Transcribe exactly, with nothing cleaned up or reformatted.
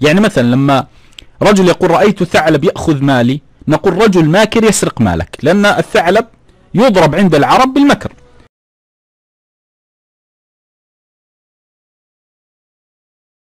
يعني مثلا لما رجل يقول رأيت ثعلب يأخذ مالي، نقول رجل ماكر يسرق مالك، لأن الثعلب يضرب عند العرب بالمكر.